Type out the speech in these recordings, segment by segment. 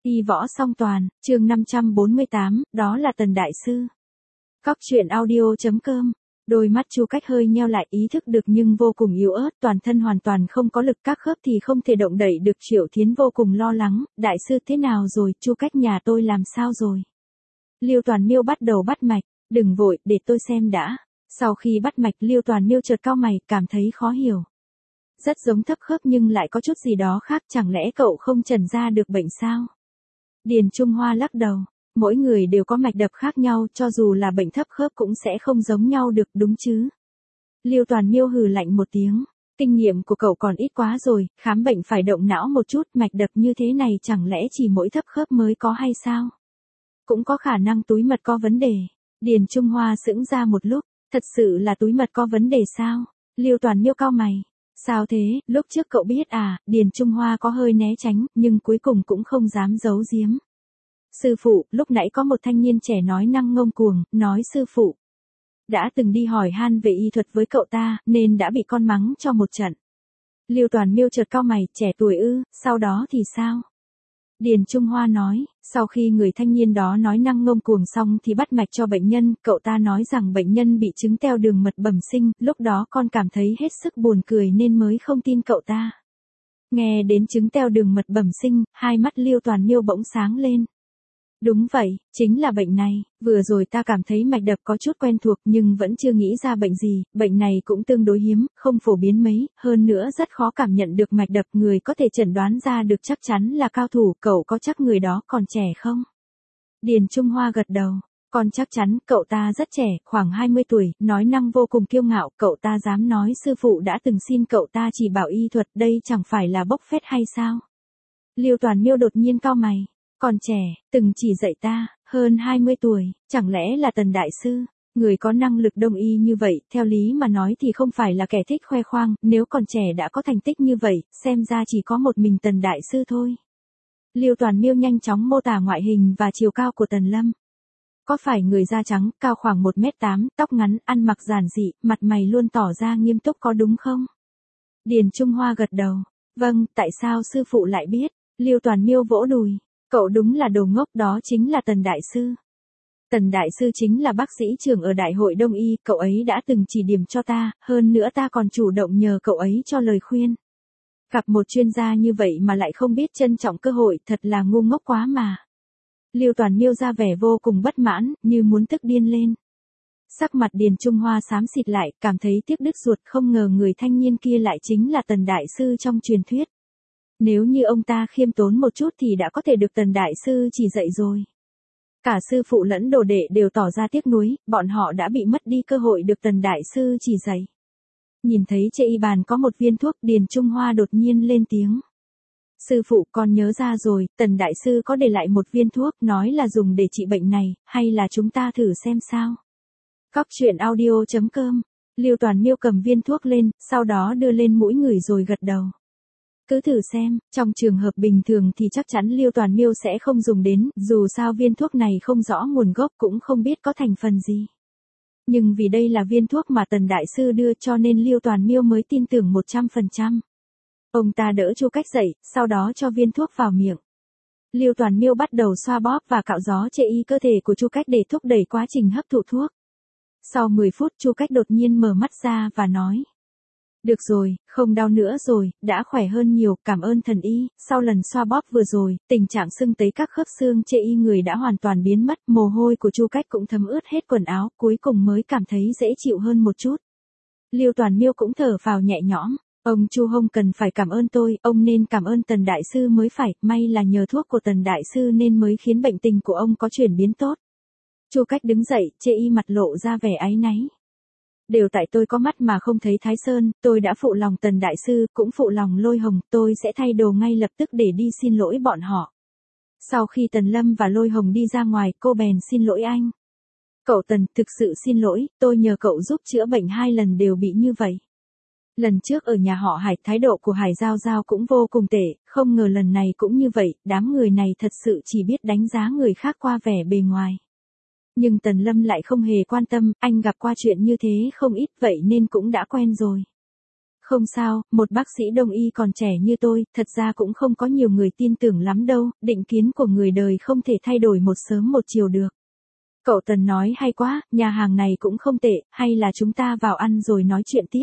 Y võ song toàn, chương 548, đó là Tần Đại Sư. Cóc truyện audio.com. Đôi mắt Chu Cách hơi nheo lại, ý thức được nhưng vô cùng yếu ớt, toàn thân hoàn toàn không có lực, các khớp thì không thể động đậy được. Triệu Thiến vô cùng lo lắng, đại sư thế nào rồi, Chu Cách nhà tôi làm sao rồi? Liêu Toàn Miêu bắt đầu bắt mạch, đừng vội, để tôi xem đã. Sau khi bắt mạch, Liêu Toàn Miêu chợt cau mày, cảm thấy khó hiểu. Rất giống thấp khớp nhưng lại có chút gì đó khác, chẳng lẽ cậu không chẩn ra được bệnh sao? Điền Trung Hoa lắc đầu, mỗi người đều có mạch đập khác nhau, cho dù là bệnh thấp khớp cũng sẽ không giống nhau được, đúng chứ? Liêu Toàn Miêu hừ lạnh một tiếng, kinh nghiệm của cậu còn ít quá rồi, khám bệnh phải động não một chút, mạch đập như thế này chẳng lẽ chỉ mỗi thấp khớp mới có hay sao? Cũng có khả năng túi mật có vấn đề. Điền Trung Hoa sững ra một lúc, thật sự là túi mật có vấn đề sao? Liêu Toàn Miêu cau mày. Sao thế, lúc trước cậu biết à? Điền Trung Hoa có hơi né tránh, nhưng cuối cùng cũng không dám giấu giếm. Sư phụ, lúc nãy có một thanh niên trẻ nói năng ngông cuồng, nói sư phụ đã từng đi hỏi han về y thuật với cậu ta, nên đã bị con mắng cho một trận. Liêu Toàn Miêu chợt cau mày, trẻ tuổi ư, sau đó thì sao? Điền Trung Hoa nói, sau khi người thanh niên đó nói năng ngông cuồng xong thì bắt mạch cho bệnh nhân, cậu ta nói rằng bệnh nhân bị chứng teo đường mật bẩm sinh, lúc đó con cảm thấy hết sức buồn cười nên mới không tin cậu ta. Nghe đến chứng teo đường mật bẩm sinh, hai mắt Liêu Toàn Miêu bỗng sáng lên. Đúng vậy, chính là bệnh này, vừa rồi ta cảm thấy mạch đập có chút quen thuộc nhưng vẫn chưa nghĩ ra bệnh gì, bệnh này cũng tương đối hiếm, không phổ biến mấy, hơn nữa rất khó cảm nhận được mạch đập, người có thể chẩn đoán ra được chắc chắn là cao thủ, cậu có chắc người đó còn trẻ không? Điền Trung Hoa gật đầu, còn chắc chắn, cậu ta rất trẻ, khoảng 20 tuổi, nói năng vô cùng kiêu ngạo, cậu ta dám nói sư phụ đã từng xin cậu ta chỉ bảo y thuật, đây chẳng phải là bốc phét hay sao? Liêu Toàn Miêu đột nhiên cau mày. Còn trẻ, từng chỉ dạy ta, hơn 20 tuổi, chẳng lẽ là Tần Đại Sư? Người có năng lực đông y như vậy, theo lý mà nói thì không phải là kẻ thích khoe khoang, nếu còn trẻ đã có thành tích như vậy, xem ra chỉ có một mình Tần Đại Sư thôi. Liêu Toàn Miêu nhanh chóng mô tả ngoại hình và chiều cao của Tần Lâm. Có phải người da trắng, cao khoảng 1m8, tóc ngắn, ăn mặc giản dị, mặt mày luôn tỏ ra nghiêm túc có đúng không? Điền Trung Hoa gật đầu. Vâng, tại sao sư phụ lại biết? Liêu Toàn Miêu vỗ đùi. Cậu đúng là đồ ngốc, đó chính là Tần Đại Sư. Tần Đại Sư chính là bác sĩ trưởng ở Đại hội Đông Y, cậu ấy đã từng chỉ điểm cho ta, hơn nữa ta còn chủ động nhờ cậu ấy cho lời khuyên. Gặp một chuyên gia như vậy mà lại không biết trân trọng cơ hội, thật là ngu ngốc quá mà. Liêu Toàn Miêu ra vẻ vô cùng bất mãn, như muốn tức điên lên. Sắc mặt Điền Trung Hoa xám xịt lại, cảm thấy tiếc đứt ruột, không ngờ người thanh niên kia lại chính là Tần Đại Sư trong truyền thuyết. Nếu như ông ta khiêm tốn một chút thì đã có thể được Tần Đại Sư chỉ dạy rồi. Cả sư phụ lẫn đồ đệ đều tỏ ra tiếc nuối, bọn họ đã bị mất đi cơ hội được Tần Đại Sư chỉ dạy. Nhìn thấy trên y bàn có một viên thuốc, Điền Trung Hoa đột nhiên lên tiếng. Sư phụ, con nhớ ra rồi, Tần Đại Sư có để lại một viên thuốc, nói là dùng để trị bệnh này, hay là chúng ta thử xem sao? Cóc truyện audio.com. Liêu Toàn Miêu cầm viên thuốc lên, sau đó đưa lên mũi người rồi gật đầu. Cứ thử xem, trong trường hợp bình thường thì chắc chắn Liêu Toàn Miêu sẽ không dùng đến, dù sao viên thuốc này không rõ nguồn gốc cũng không biết có thành phần gì. Nhưng vì đây là viên thuốc mà Tần Đại Sư đưa cho nên Liêu Toàn Miêu mới tin tưởng 100%. Ông ta đỡ Chu Cách dậy, sau đó cho viên thuốc vào miệng. Liêu Toàn Miêu bắt đầu xoa bóp và cạo gió trên y cơ thể của Chu Cách để thúc đẩy quá trình hấp thụ thuốc. Sau 10 phút Chu Cách đột nhiên mở mắt ra và nói. Được rồi, không đau nữa rồi, đã khỏe hơn nhiều, cảm ơn thần y, sau lần xoa bóp vừa rồi, tình trạng sưng tấy các khớp xương trên y người đã hoàn toàn biến mất, mồ hôi của Chu Cách cũng thấm ướt hết quần áo, cuối cùng mới cảm thấy dễ chịu hơn một chút. Liêu Toàn Miêu cũng thở phào nhẹ nhõm, ông Chu không cần phải cảm ơn tôi, ông nên cảm ơn Tần Đại Sư mới phải, may là nhờ thuốc của Tần Đại Sư nên mới khiến bệnh tình của ông có chuyển biến tốt. Chu Cách đứng dậy, trên y mặt lộ ra vẻ áy náy. Đều tại tôi có mắt mà không thấy Thái Sơn, tôi đã phụ lòng Tần Đại Sư, cũng phụ lòng Lôi Hồng, tôi sẽ thay đồ ngay lập tức để đi xin lỗi bọn họ. Sau khi Tần Lâm và Lôi Hồng đi ra ngoài, cô bèn xin lỗi anh. Cậu Tần, thực sự xin lỗi, tôi nhờ cậu giúp chữa bệnh 2 lần đều bị như vậy. Lần trước ở nhà họ Hải, thái độ của Hải Giao Giao cũng vô cùng tệ, không ngờ lần này cũng như vậy, đám người này thật sự chỉ biết đánh giá người khác qua vẻ bề ngoài. Nhưng Tần Lâm lại không hề quan tâm, anh gặp qua chuyện như thế không ít vậy nên cũng đã quen rồi. Không sao, một bác sĩ đông y còn trẻ như tôi, thật ra cũng không có nhiều người tin tưởng lắm đâu, định kiến của người đời không thể thay đổi một sớm một chiều được. Cậu Tần nói hay quá, nhà hàng này cũng không tệ, hay là chúng ta vào ăn rồi nói chuyện tiếp.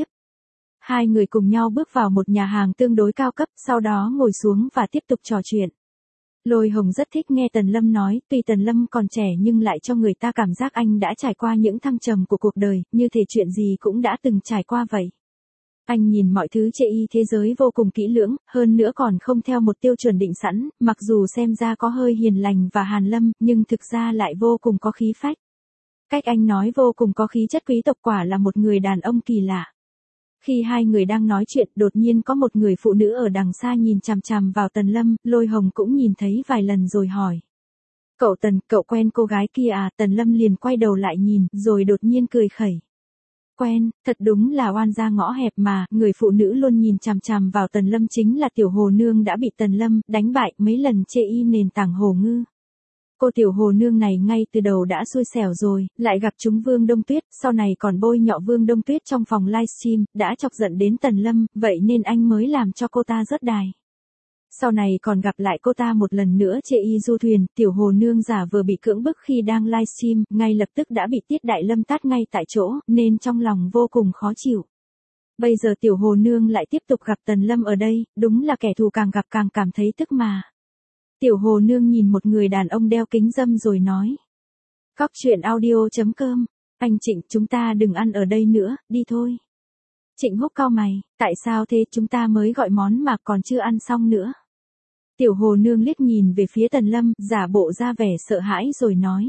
Hai người cùng nhau bước vào một nhà hàng tương đối cao cấp, sau đó ngồi xuống và tiếp tục trò chuyện. Lôi Hồng rất thích nghe Tần Lâm nói, tuy Tần Lâm còn trẻ nhưng lại cho người ta cảm giác anh đã trải qua những thăng trầm của cuộc đời, như thể chuyện gì cũng đã từng trải qua vậy. Anh nhìn mọi thứ trên thế giới vô cùng kỹ lưỡng, hơn nữa còn không theo một tiêu chuẩn định sẵn, mặc dù xem ra có hơi hiền lành và hàn lâm, nhưng thực ra lại vô cùng có khí phách. Cách anh nói vô cùng có khí chất quý tộc, quả là một người đàn ông kỳ lạ. Khi hai người đang nói chuyện, đột nhiên có một người phụ nữ ở đằng xa nhìn chằm chằm vào Tần Lâm, Lôi Hồng cũng nhìn thấy vài lần rồi hỏi. Cậu Tần, cậu quen cô gái kia à? Tần Lâm liền quay đầu lại nhìn, rồi đột nhiên cười khẩy. Quen, thật đúng là oan gia ngõ hẹp mà, người phụ nữ luôn nhìn chằm chằm vào Tần Lâm chính là Tiểu Hồ Nương đã bị Tần Lâm đánh bại mấy lần trên nền tảng Hồ Ngư. Cô Tiểu Hồ Nương này ngay từ đầu đã xui xẻo rồi, lại gặp chúng Vương Đông Tuyết, sau này còn bôi nhọ Vương Đông Tuyết trong phòng livestream, đã chọc giận đến Tần Lâm, vậy nên anh mới làm cho cô ta rớt đài. Sau này còn gặp lại cô ta một lần nữa trên du thuyền, Tiểu Hồ Nương giả vừa bị cưỡng bức khi đang livestream, ngay lập tức đã bị Tiết Đại Lâm tát ngay tại chỗ, nên trong lòng vô cùng khó chịu. Bây giờ Tiểu Hồ Nương lại tiếp tục gặp Tần Lâm ở đây, đúng là kẻ thù càng gặp càng cảm thấy tức mà. Tiểu Hồ Nương nhìn một người đàn ông đeo kính râm rồi nói. Cóc truyện audio.com, anh Trịnh, chúng ta đừng ăn ở đây nữa, đi thôi. Trịnh Húc cau mày, tại sao thế, chúng ta mới gọi món mà còn chưa ăn xong nữa. Tiểu Hồ Nương liếc nhìn về phía Tần Lâm, giả bộ ra vẻ sợ hãi rồi nói.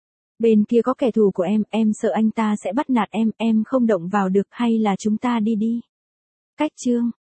Bên kia có kẻ thù của em sợ anh ta sẽ bắt nạt em không động vào được, hay là chúng ta đi đi. Cách chương.